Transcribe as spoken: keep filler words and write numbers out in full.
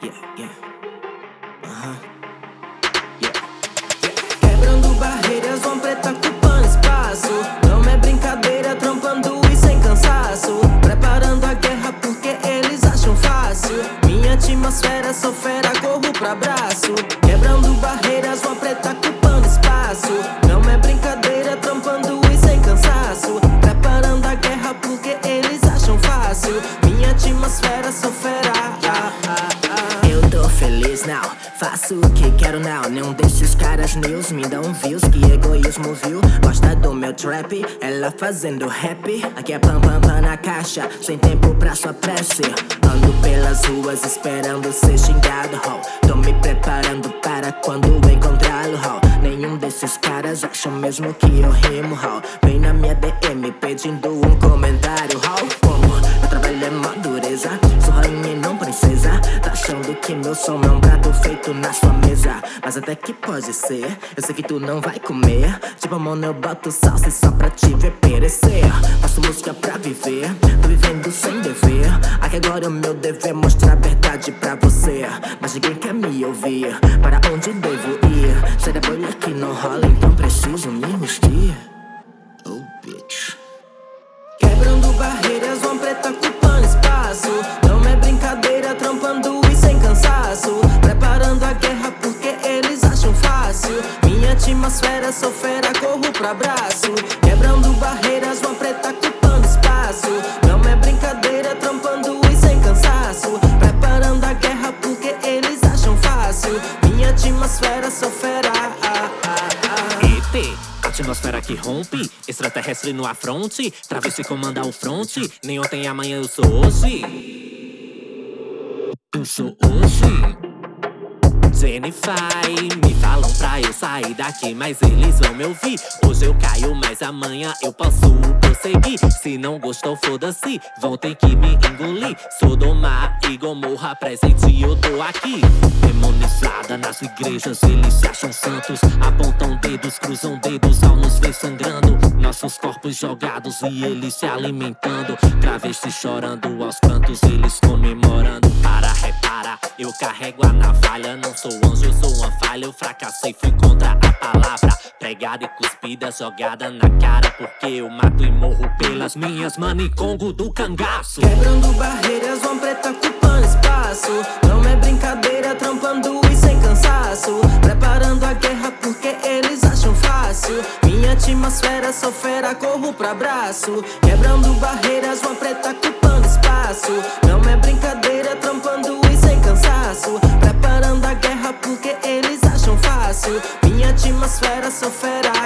yeah, yeah. Uh-huh. Yeah. Quebrando barreiras, uma preta ocupando espaço. Não é brincadeira, trampando e sem cansaço. Preparando a guerra porque eles acham fácil. Minha atmosfera sou fera, corro pra braço. Quebrando barreiras, uma preta ocupando espaço. Não é brincadeira, trampando e sem cansaço. Preparando a guerra porque eles acham fácil. Minha atmosfera sou fera. Eu tô feliz now, faço o que quero now. Nenhum desses caras news me dão views, que egoísmo viu. Gosta do meu trap, ela fazendo rap. Aqui é pam pam pam na caixa, sem tempo pra sua prece. Ando pelas ruas esperando ser xingado, ho. Tô me preparando para quando encontrá-lo, ho. Nenhum desses caras acham mesmo que eu rimo, ho. Vem na minha D M pedindo um comentário, ho. Como meu trabalho é mó dureza, sou rainha e não princesa. Tá achando que meu som é um prato feito na sua mesa, mas até que pode ser, eu sei que tu não vai comer. Tipo, mano, eu boto salsa só pra te ver perecer. Faço música pra viver, tô vivendo sem dever. Aqui agora o meu dever é mostrar a verdade pra você, mas ninguém quer me ouvir. Para onde devo ir? Sai da bolha que não rola, então preciso me vestir. Oh, bitch. Quebrando barreiras, uma preta ocupando espaço. Não é brincadeira, trampando e sem cansaço. Preparando a guerra porque eles acham fácil. Minha atmosfera sou fera, corro pra braço. Quebrando barreiras, uma preta ocupando espaço. Não é brincadeira, trampando e sem cansaço. Preparando a guerra porque eles acham fácil. Minha atmosfera sou fera. E T atmosfera que rompe, extraterrestre no afronte. Travesti comanda o fronte, nem ontem amanhã eu sou hoje. Eu sou hoje. Jennifer, me falam pra eu sair daqui, mas eles vão me ouvir. Hoje eu caio, mas amanhã eu posso prosseguir. Se não gostou, foda-se, vão ter que me engolir. Sodoma e Gomorra presente, eu tô aqui. Demonizada nas igrejas, eles se acham santos. Apontam dedos, cruzam dedos ao nos ver sangrando. Nossos corpos jogados e eles se alimentando. Travestis chorando aos cantos, eles comemorando. Para, repara, eu carrego a navalha. Não sou anjo, eu sou uma falha. Eu fracassei, fui contra a palavra. Pregada e cuspida, jogada na cara. Porque eu mato e morro pelas minhas manicongo do cangaço. Quebrando barreiras, uma preta ocupando espaço. Não é brincadeira, trampando e sem cansaço. Preparando a guerra porque eles acham fácil. Minha atmosfera sou fera, corro pra braço. Quebrando barreiras, uma preta ocupando espaço. Não é brincadeira, trampando e sem cansaço. Preparando a guerra porque eles acham fácil. Minha atmosfera sou fera.